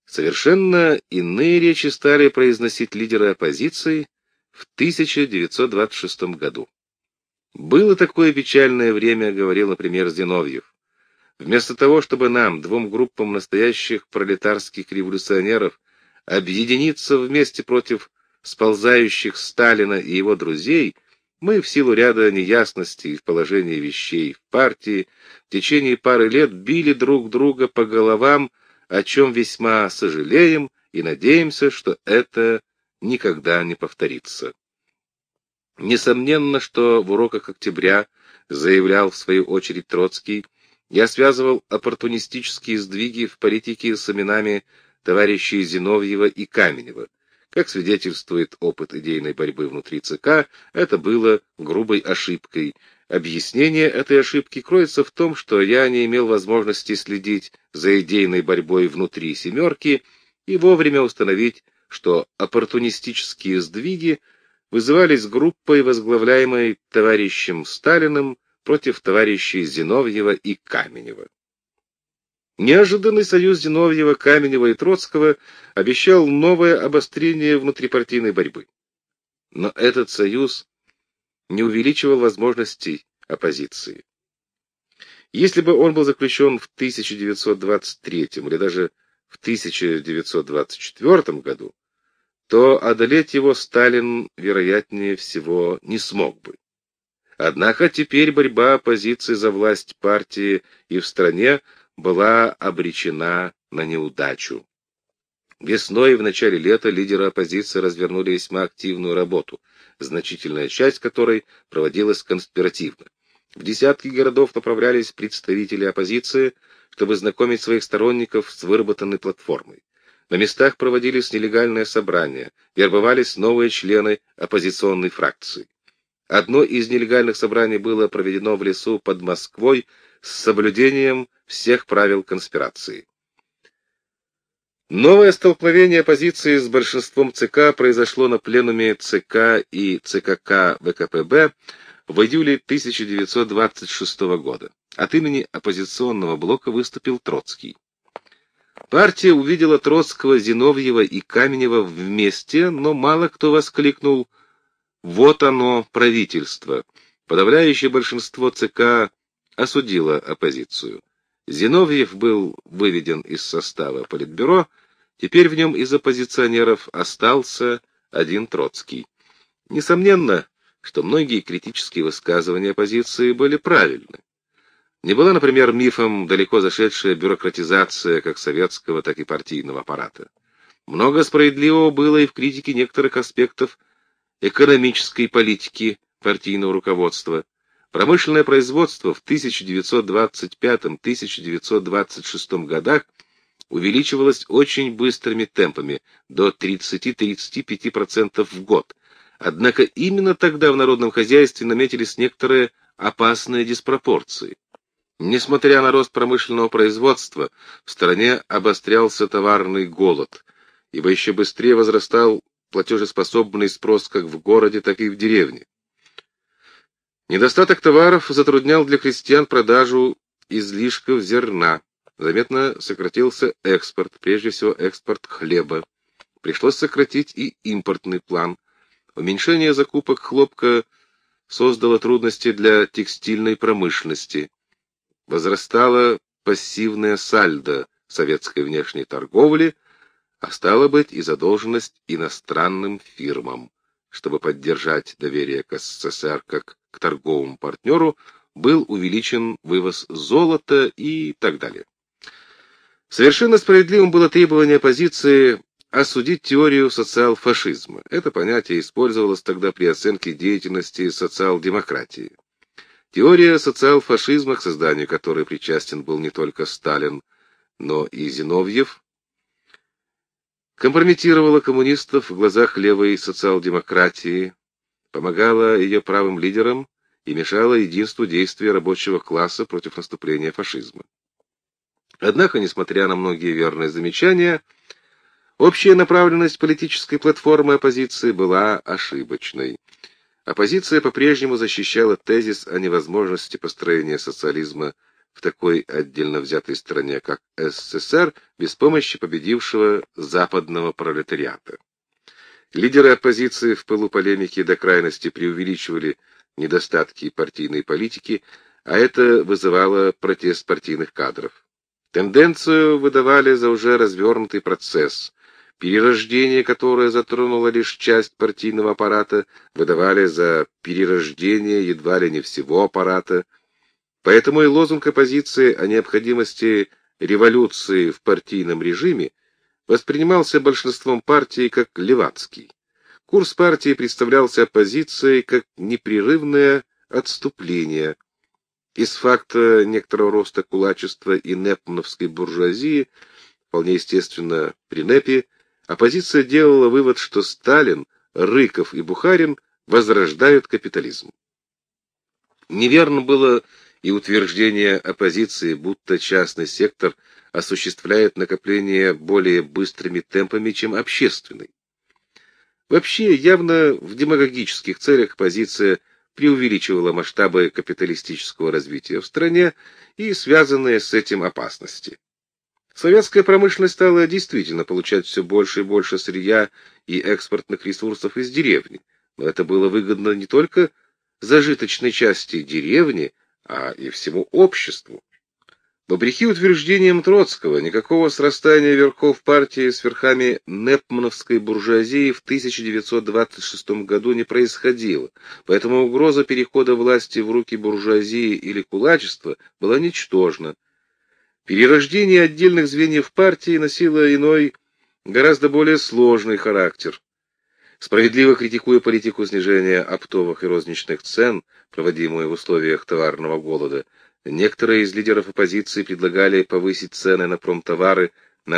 Совершенно иные речи стали произносить лидеры оппозиции в 1926 году. «Было такое печальное время, — говорил, например, Зиновьев. Вместо того, чтобы нам, двум группам настоящих пролетарских революционеров, объединиться вместе против сползающих Сталина и его друзей, мы в силу ряда неясностей в положении вещей в партии в течение пары лет били друг друга по головам, о чем весьма сожалеем и надеемся, что это никогда не повторится». Несомненно, что в уроках октября, заявлял в свою очередь Троцкий, я связывал оппортунистические сдвиги в политике с именами товарищей Зиновьева и Каменева. Как свидетельствует опыт идейной борьбы внутри ЦК, это было грубой ошибкой. Объяснение этой ошибки кроется в том, что я не имел возможности следить за идейной борьбой внутри «семерки» и вовремя установить, что оппортунистические сдвиги вызывались группой, возглавляемой товарищем Сталиным, против товарищей Зиновьева и Каменева. Неожиданный союз Зиновьева, Каменева и Троцкого обещал новое обострение внутрипартийной борьбы. Но этот союз не увеличивал возможностей оппозиции. Если бы он был заключен в 1923 или даже в 1924 году, то одолеть его Сталин, вероятнее всего, не смог бы. Однако теперь борьба оппозиции за власть партии и в стране была обречена на неудачу. Весной и в начале лета лидеры оппозиции развернули весьма активную работу, значительная часть которой проводилась конспиративно. В десятки городов направлялись представители оппозиции, чтобы знакомить своих сторонников с выработанной платформой. На местах проводились нелегальные собрания, вербовались новые члены оппозиционной фракции. Одно из нелегальных собраний было проведено в лесу под Москвой с соблюдением всех правил конспирации. Новое столкновение оппозиции с большинством ЦК произошло на пленуме ЦК и ЦКК ВКПБ в июле 1926 года. От имени оппозиционного блока выступил Троцкий. Партия увидела Троцкого, Зиновьева и Каменева вместе, но мало кто воскликнул: «Вот оно, правительство». Подавляющее большинство ЦК осудило оппозицию. Зиновьев был выведен из состава Политбюро, теперь в нем из оппозиционеров остался один Троцкий. Несомненно, что многие критические высказывания оппозиции были правильны. Не была, например, мифом далеко зашедшая бюрократизация как советского, так и партийного аппарата. Много справедливого было и в критике некоторых аспектов экономической политики партийного руководства. Промышленное производство в 1925-1926 годах увеличивалось очень быстрыми темпами, до 30-35% в год. Однако именно тогда в народном хозяйстве наметились некоторые опасные диспропорции. Несмотря на рост промышленного производства, в стране обострялся товарный голод, ибо еще быстрее возрастал платежеспособный спрос как в городе, так и в деревне. Недостаток товаров затруднял для крестьян продажу излишков зерна. Заметно сократился экспорт, прежде всего экспорт хлеба. Пришлось сократить и импортный план. Уменьшение закупок хлопка создало трудности для текстильной промышленности. Возрастало пассивное сальдо советской внешней торговли, а стало быть и задолженность иностранным фирмам. Чтобы поддержать доверие к СССР как к торговому партнеру, был увеличен вывоз золота и так далее. Совершенно справедливым было требование оппозиции осудить теорию социал-фашизма. Это понятие использовалось тогда при оценке деятельности социал-демократии. Теория социал-фашизма, к созданию которой причастен был не только Сталин, но и Зиновьев, компрометировала коммунистов в глазах левой социал-демократии, помогала ее правым лидерам и мешала единству действия рабочего класса против наступления фашизма. Однако, несмотря на многие верные замечания, общая направленность политической платформы оппозиции была ошибочной. Оппозиция по-прежнему защищала тезис о невозможности построения социализма в такой отдельно взятой стране, как СССР, без помощи победившего западного пролетариата. Лидеры оппозиции в пылу полемики до крайности преувеличивали недостатки партийной политики, а это вызывало протест партийных кадров. Тенденцию выдавали за уже развернутый процесс. Перерождение, которое затронуло лишь часть партийного аппарата, выдавали за перерождение едва ли не всего аппарата. Поэтому и лозунг оппозиции о необходимости революции в партийном режиме воспринимался большинством партий как левацкий. Курс партии представлялся оппозицией как непрерывное отступление. Из факта некоторого роста кулачества и непмановской буржуазии, вполне естественно при НЭПе, оппозиция делала вывод, что Сталин, Рыков и Бухарин возрождают капитализм. Неверно было и утверждение оппозиции, будто частный сектор осуществляет накопление более быстрыми темпами, чем общественный. Вообще, явно в демагогических целях оппозиция преувеличивала масштабы капиталистического развития в стране и связанные с этим опасности. Советская промышленность стала действительно получать все больше и больше сырья и экспортных ресурсов из деревни, но это было выгодно не только зажиточной части деревни, а и всему обществу. Вопреки утверждениям Троцкого, никакого срастания верхов партии с верхами непмановской буржуазии в 1926 году не происходило, поэтому угроза перехода власти в руки буржуазии или кулачества была ничтожна. Перерождение отдельных звеньев партии носило иной, гораздо более сложный характер. Справедливо критикуя политику снижения оптовых и розничных цен, проводимую в условиях товарного голода, некоторые из лидеров оппозиции предлагали повысить цены на промтовары на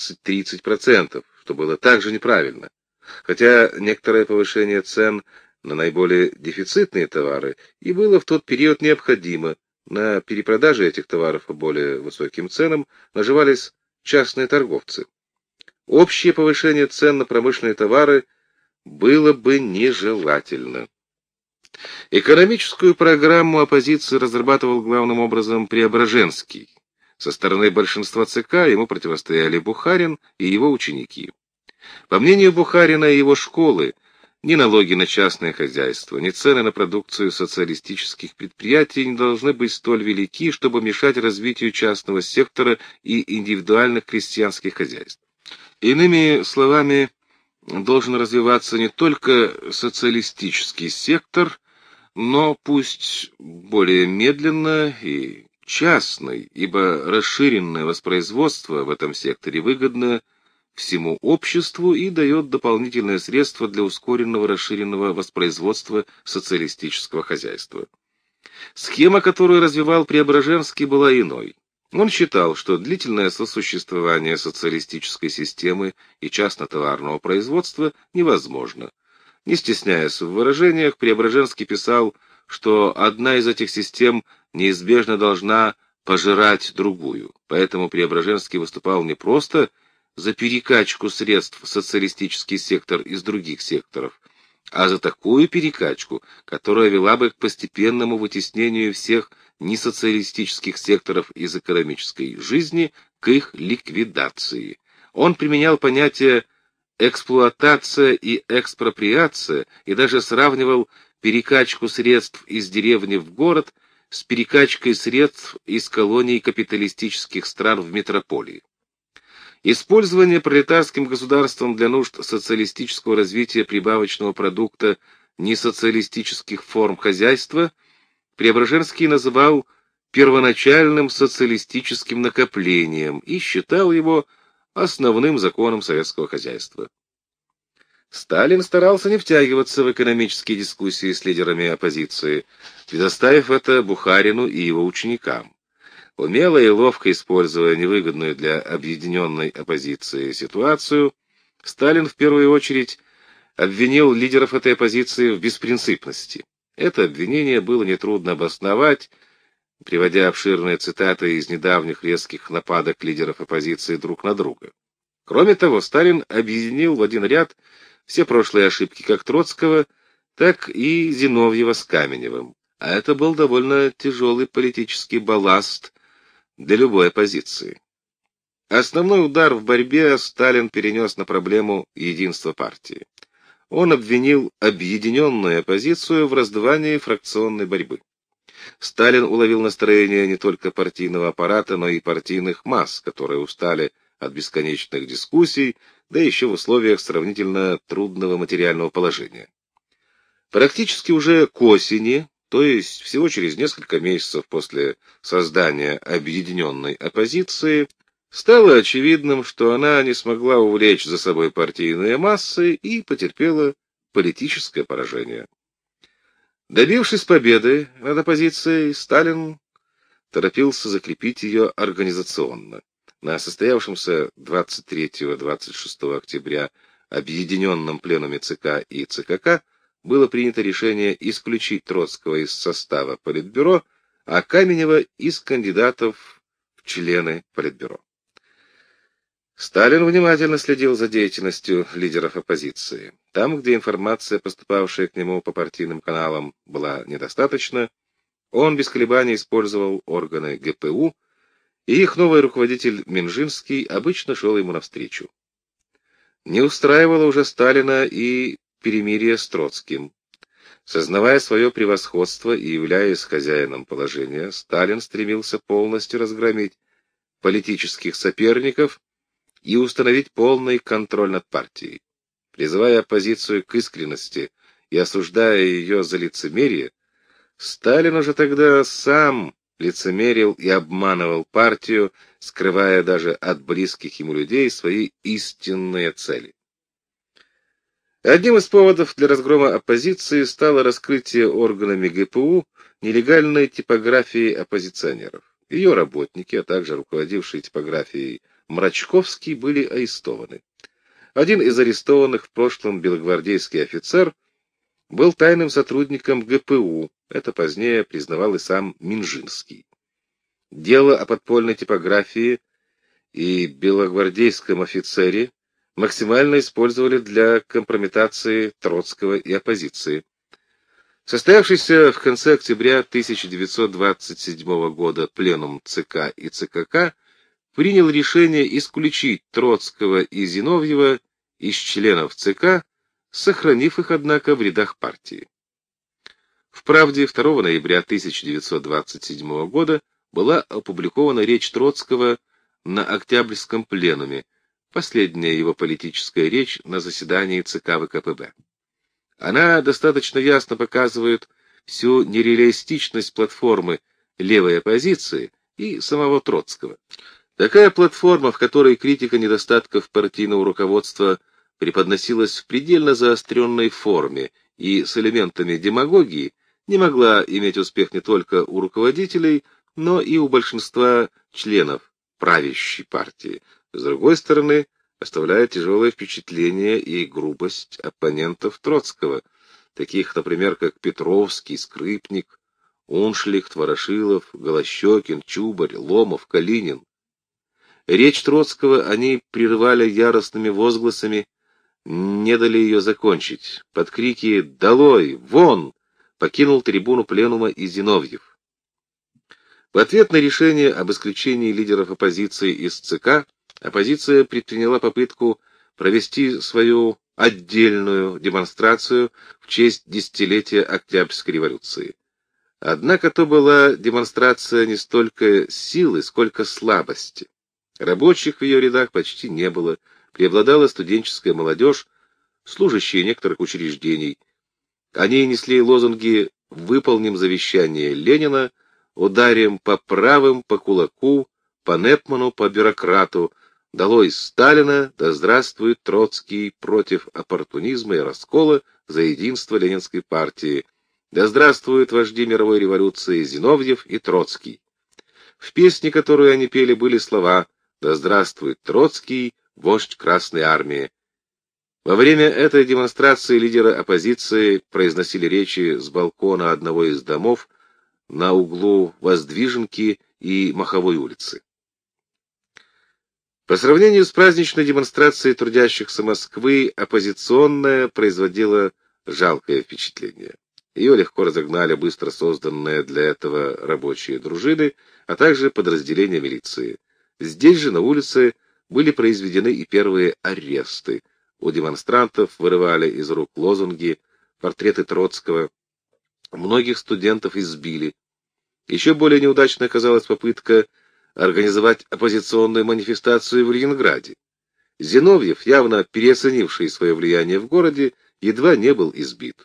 20-30%, что было также неправильно. Хотя некоторое повышение цен на наиболее дефицитные товары и было в тот период необходимо, на перепродаже этих товаров по более высоким ценам наживались частные торговцы. Общее повышение цен на промышленные товары было бы нежелательно. Экономическую программу оппозиции разрабатывал главным образом Преображенский. Со стороны большинства ЦК ему противостояли Бухарин и его ученики. По мнению Бухарина и его школы, ни налоги на частное хозяйство, ни цены на продукцию социалистических предприятий не должны быть столь велики, чтобы мешать развитию частного сектора и индивидуальных крестьянских хозяйств. Иными словами, должен развиваться не только социалистический сектор, но пусть более медленно и частный, ибо расширенное воспроизводство в этом секторе выгодно всему обществу и дает дополнительные средства для ускоренного расширенного воспроизводства социалистического хозяйства. Схема, которую развивал Преображенский, была иной. Он считал, что длительное сосуществование социалистической системы и частно-товарного производства невозможно. Не стесняясь в выражениях, Преображенский писал, что одна из этих систем неизбежно должна пожирать другую. Поэтому Преображенский выступал не просто за перекачку средств в социалистический сектор из других секторов, а за такую перекачку, которая вела бы к постепенному вытеснению всех несоциалистических секторов из экономической жизни, к их ликвидации. Он применял понятия эксплуатация и экспроприация и даже сравнивал перекачку средств из деревни в город с перекачкой средств из колоний капиталистических стран в метрополии. Использование пролетарским государством для нужд социалистического развития прибавочного продукта несоциалистических форм хозяйства Преображенский называл первоначальным социалистическим накоплением и считал его основным законом советского хозяйства. Сталин старался не втягиваться в экономические дискуссии с лидерами оппозиции, предоставив это Бухарину и его ученикам. Умело и ловко используя невыгодную для объединенной оппозиции ситуацию, Сталин в первую очередь обвинил лидеров этой оппозиции в беспринципности. Это обвинение было нетрудно обосновать, приводя обширные цитаты из недавних резких нападок лидеров оппозиции друг на друга. Кроме того, Сталин объединил в один ряд все прошлые ошибки как Троцкого, так и Зиновьева с Каменевым. А это был довольно тяжелый политический балласт для любой оппозиции. Основной удар в борьбе Сталин перенес на проблему единства партии. Он обвинил объединенную оппозицию в раздувании фракционной борьбы. Сталин уловил настроение не только партийного аппарата, но и партийных масс, которые устали от бесконечных дискуссий, да еще в условиях сравнительно трудного материального положения. Практически уже к осени, то есть всего через несколько месяцев после создания объединенной оппозиции, стало очевидным, что она не смогла увлечь за собой партийные массы и потерпела политическое поражение. Добившись победы над оппозицией, Сталин торопился закрепить ее организационно. На состоявшемся 23-26 октября объединенном пленуме ЦК и ЦКК было принято решение исключить Троцкого из состава Политбюро, а Каменева из кандидатов в члены Политбюро. Сталин внимательно следил за деятельностью лидеров оппозиции. Там, где информация, поступавшая к нему по партийным каналам, была недостаточна, он без колебаний использовал органы ГПУ, и их новый руководитель Минжинский обычно шел ему навстречу. Не устраивало уже Сталина и перемирие с Троцким. Сознавая свое превосходство и являясь хозяином положения, Сталин стремился полностью разгромить политических соперников и установить полный контроль над партией. Призывая оппозицию к искренности и осуждая ее за лицемерие, Сталин уже тогда сам лицемерил и обманывал партию, скрывая даже от близких ему людей свои истинные цели. Одним из поводов для разгрома оппозиции стало раскрытие органами ГПУ нелегальной типографии оппозиционеров. Ее работники, а также руководившие типографией Мрачковский, были арестованы. Один из арестованных в прошлом белогвардейский офицер был тайным сотрудником ГПУ, это позднее признавал и сам Минжинский. Дело о подпольной типографии и белогвардейском офицере максимально использовали для компрометации Троцкого и оппозиции. Состоявшийся в конце октября 1927 года пленум ЦК и ЦКК принял решение исключить Троцкого и Зиновьева из членов ЦК, сохранив их, однако, в рядах партии. В «Правде» 2 ноября 1927 года была опубликована речь Троцкого на Октябрьском пленуме, последняя его политическая речь на заседании ЦК ВКПБ. Она достаточно ясно показывает всю нереалистичность платформы левой оппозиции и самого Троцкого. Такая платформа, в которой критика недостатков партийного руководства преподносилась в предельно заостренной форме и с элементами демагогии, не могла иметь успех не только у руководителей, но и у большинства членов правящей партии. С другой стороны, оставляет тяжелое впечатление и грубость оппонентов Троцкого, таких, например, как Петровский, Скрипник, Уншлихт, Ворошилов, Голощекин, Чубарь, Ломов, Калинин. Речь Троцкого они прерывали яростными возгласами, не дали ее закончить. Под крики «Долой! Вон!» покинул трибуну пленума и Зиновьев. В ответ на решение об исключении лидеров оппозиции из ЦК, оппозиция предприняла попытку провести свою отдельную демонстрацию в честь десятилетия Октябрьской революции. Однако то была демонстрация не столько силы, сколько слабости. Рабочих в ее рядах почти не было, преобладала студенческая молодежь, служащие некоторых учреждений. Они несли лозунги «Выполним завещание Ленина», «Ударим по правым, по кулаку, по Непману, по бюрократу», «Долой Сталина», «Да здравствует Троцкий», «Против оппортунизма и раскола, за единство Ленинской партии», «Да здравствуют вожди мировой революции Зиновьев и Троцкий». В песне, которую они пели, были слова «Да здравствует Троцкий, вождь Красной Армии». Во время этой демонстрации лидеры оппозиции произносили речи с балкона одного из домов на углу Воздвиженки и Маховой улицы. По сравнению с праздничной демонстрацией трудящихся Москвы, оппозиционная производила жалкое впечатление. Ее легко разогнали быстро созданные для этого рабочие дружины, а также подразделения милиции. Здесь же, на улице, были произведены и первые аресты. У демонстрантов вырывали из рук лозунги, портреты Троцкого. Многих студентов избили. Еще более неудачной оказалась попытка организовать оппозиционную манифестацию в Ленинграде. Зиновьев, явно переоценивший свое влияние в городе, едва не был избит.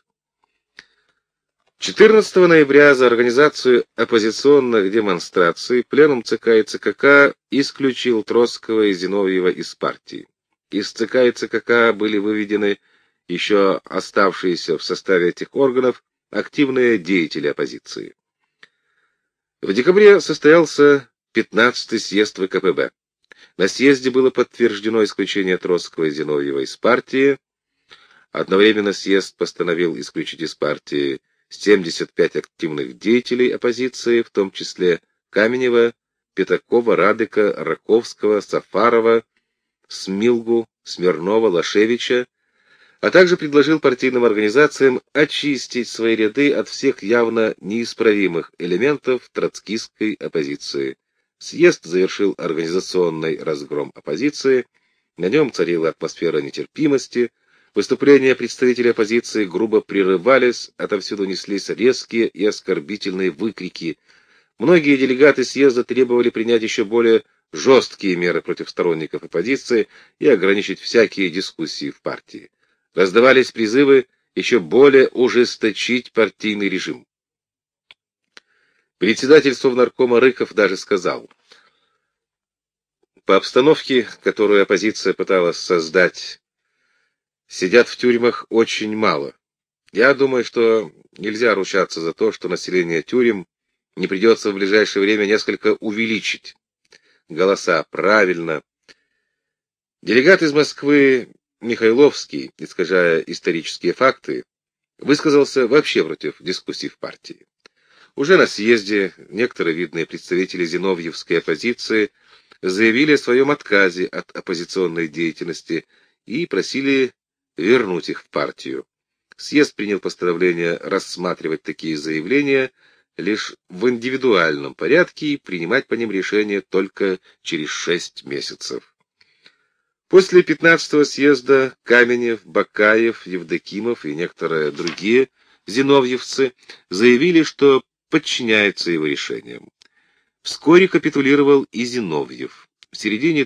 14 ноября за организацию оппозиционных демонстраций пленум ЦК и ЦКК исключил Троцкого и Зиновьева из партии. Из ЦК и ЦКК были выведены еще оставшиеся в составе этих органов активные деятели оппозиции. В декабре состоялся 15-й съезд ВКПБ. На съезде было подтверждено исключение Троцкого и Зиновьева из партии. Одновременно съезд постановил исключить из партии 75 активных деятелей оппозиции, в том числе Каменева, Пятакова, Радыка, Раковского, Сафарова, Смилгу, Смирнова, Лашевича, а также предложил партийным организациям очистить свои ряды от всех явно неисправимых элементов троцкистской оппозиции. Съезд завершил организационный разгром оппозиции, на нем царила атмосфера нетерпимости, выступления представителей оппозиции грубо прерывались, отовсюду неслись резкие и оскорбительные выкрики. Многие делегаты съезда требовали принять еще более жесткие меры против сторонников оппозиции и ограничить всякие дискуссии в партии. Раздавались призывы еще более ужесточить партийный режим. Председатель Совнаркома Рыков даже сказал: по обстановке, которую оппозиция пыталась создать, сидят в тюрьмах очень мало. Я думаю, что нельзя ручаться за то, что население тюрем не придется в ближайшее время несколько увеличить. Голоса, правильно. Делегат из Москвы Михайловский, искажая исторические факты, высказался вообще против дискуссий в партии. Уже на съезде некоторые видные представители зиновьевской оппозиции заявили о своем отказе от оппозиционной деятельности и просили вернуть их в партию. Съезд принял постановление рассматривать такие заявления лишь в индивидуальном порядке и принимать по ним решения только через 6 месяцев. После 15-го съезда Каменев, Бакаев, Евдокимов и некоторые другие зиновьевцы заявили, что подчиняются его решениям. Вскоре капитулировал и Зиновьев. В середине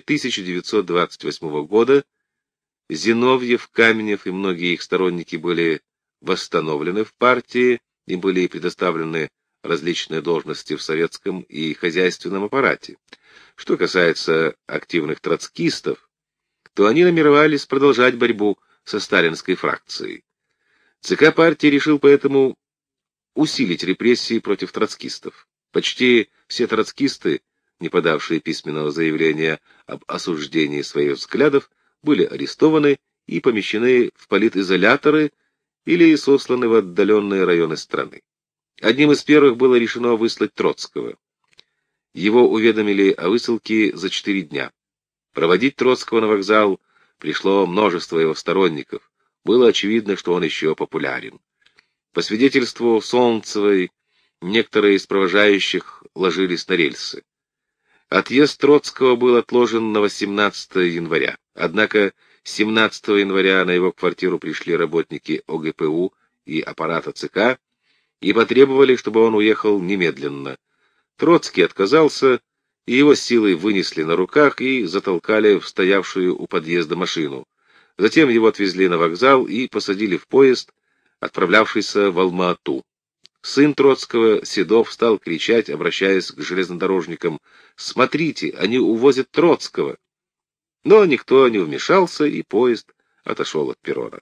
1928 года Зиновьев, Каменев и многие их сторонники были восстановлены в партии и были предоставлены различные должности в советском и хозяйственном аппарате. Что касается активных троцкистов, то они намеревались продолжать борьбу со сталинской фракцией. ЦК партии решил поэтому усилить репрессии против троцкистов. Почти все троцкисты, не подавшие письменного заявления об осуждении своих взглядов, были арестованы и помещены в политизоляторы или сосланы в отдаленные районы страны. Одним из первых было решено выслать Троцкого. Его уведомили о высылке за 4 дня. Проводить Троцкого на вокзал пришло множество его сторонников. Было очевидно, что он еще популярен. По свидетельству Солнцевой, некоторые из провожающих ложились на рельсы. Отъезд Троцкого был отложен на 18 января. Однако 17 января на его квартиру пришли работники ОГПУ и аппарата ЦК и потребовали, чтобы он уехал немедленно. Троцкий отказался, и его силой вынесли на руках и затолкали в стоявшую у подъезда машину. Затем его отвезли на вокзал и посадили в поезд, отправлявшийся в Алма-Ату. Сын Троцкого, Седов, стал кричать, обращаясь к железнодорожникам: «Смотрите, они увозят Троцкого!» Но никто не вмешался, и поезд отошел от перрона.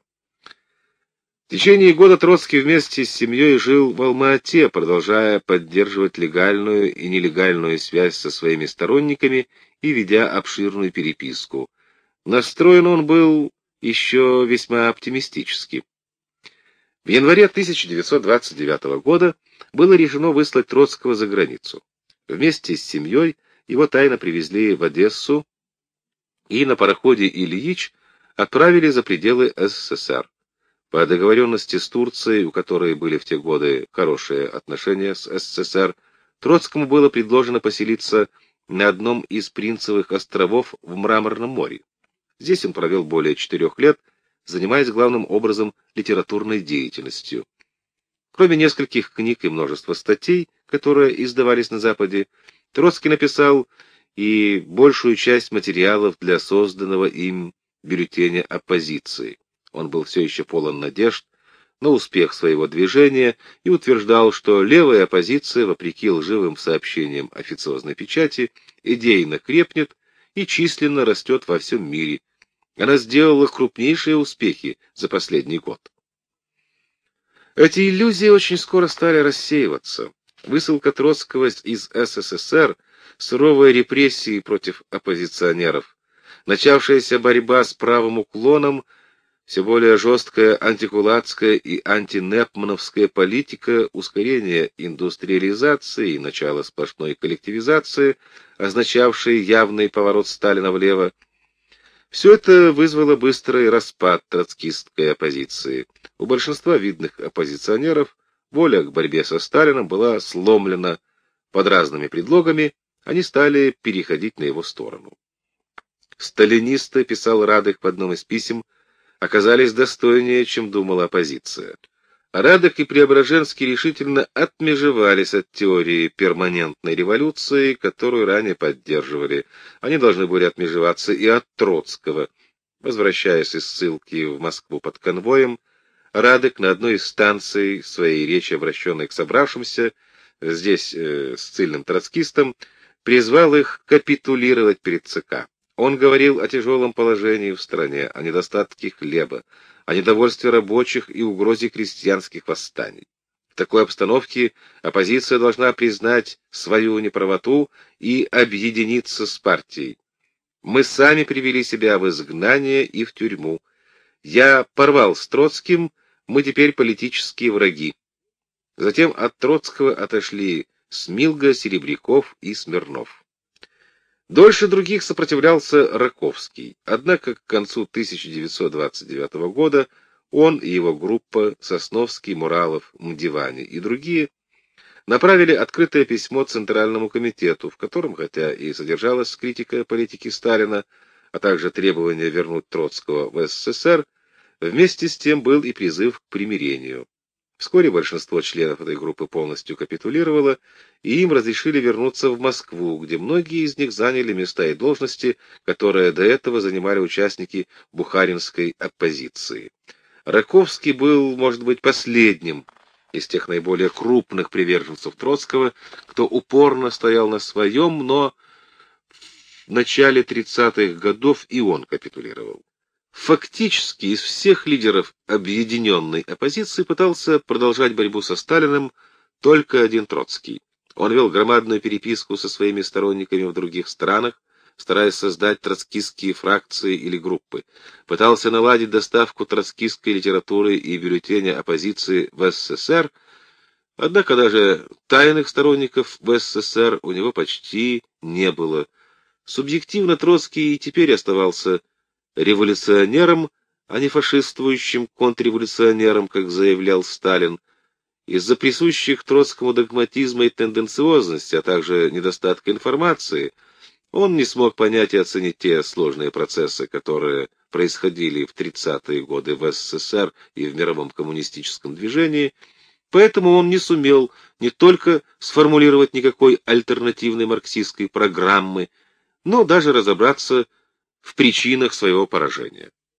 В течение года Троцкий вместе с семьей жил в Алма-Ате, продолжая поддерживать легальную и нелегальную связь со своими сторонниками и ведя обширную переписку. Настроен он был еще весьма оптимистически. В январе 1929 года было решено выслать Троцкого за границу. Вместе с семьей его тайно привезли в Одессу и на пароходе «Ильич» отправили за пределы СССР. По договоренности с Турцией, у которой были в те годы хорошие отношения с СССР, Троцкому было предложено поселиться на одном из Принцевых островов в Мраморном море. Здесь он провел более 4 лет, занимаясь главным образом литературной деятельностью. Кроме нескольких книг и множества статей, которые издавались на Западе, Троцкий написал и большую часть материалов для созданного им бюллетеня оппозиции. Он был все еще полон надежд на успех своего движения и утверждал, что левая оппозиция, вопреки лживым сообщениям официозной печати, идейно крепнет и численно растет во всем мире. Она сделала крупнейшие успехи за последний год. Эти иллюзии очень скоро стали рассеиваться. Высылка Троцкого из СССР, суровые репрессии против оппозиционеров, начавшаяся борьба с правым уклоном, все более жесткая антикулацкая и антинепмановская политика, ускорение индустриализации и начало сплошной коллективизации, означавшие явный поворот Сталина влево, все это вызвало быстрый распад троцкистской оппозиции. У большинства видных оппозиционеров воля к борьбе со Сталином была сломлена под разными предлогами, они стали переходить на его сторону. Сталинисты, писал Радых в одном из писем, оказались достойнее, чем думала оппозиция. Радых и Преображенский решительно отмежевались от теории перманентной революции, которую ранее поддерживали. Они должны были отмежеваться и от Троцкого. Возвращаясь из ссылки в Москву под конвоем, Радых на одной из станций своей речи, обращенной к собравшимся, здесь с цельным троцкистом, призвал их капитулировать перед ЦК. Он говорил о тяжелом положении в стране, о недостатке хлеба, о недовольстве рабочих и угрозе крестьянских восстаний. В такой обстановке оппозиция должна признать свою неправоту и объединиться с партией. Мы сами привели себя в изгнание и в тюрьму. Я порвал с Троцким, мы теперь политические враги. Затем от Троцкого отошли Смилга, Серебряков и Смирнов. Дольше других сопротивлялся Раковский, однако к концу 1929 года он и его группа Сосновский, Муралов, Мдивани и другие направили открытое письмо Центральному комитету, в котором, хотя и содержалась критика политики Сталина, а также требование вернуть Троцкого в СССР, вместе с тем был и призыв к примирению. Вскоре большинство членов этой группы полностью капитулировало, и им разрешили вернуться в Москву, где многие из них заняли места и должности, которые до этого занимали участники бухаринской оппозиции. Раковский был, может быть, последним из тех наиболее крупных приверженцев Троцкого, кто упорно стоял на своем, но в начале 30-х годов и он капитулировал. Фактически из всех лидеров объединенной оппозиции пытался продолжать борьбу со Сталиным только один Троцкий. Он вел громадную переписку со своими сторонниками в других странах, стараясь создать троцкистские фракции или группы. Пытался наладить доставку троцкистской литературы и бюллетеня оппозиции в СССР, однако даже тайных сторонников в СССР у него почти не было. Субъективно Троцкий и теперь оставался революционером, а не фашистующим контрреволюционером, как заявлял Сталин. Из-за присущих Троцкому догматизма и тенденциозности, а также недостатка информации, он не смог понять и оценить те сложные процессы, которые происходили в 30-е годы в СССР и в мировом коммунистическом движении, поэтому он не сумел не только сформулировать никакой альтернативной марксистской программы, но даже разобраться в причинах своего поражения.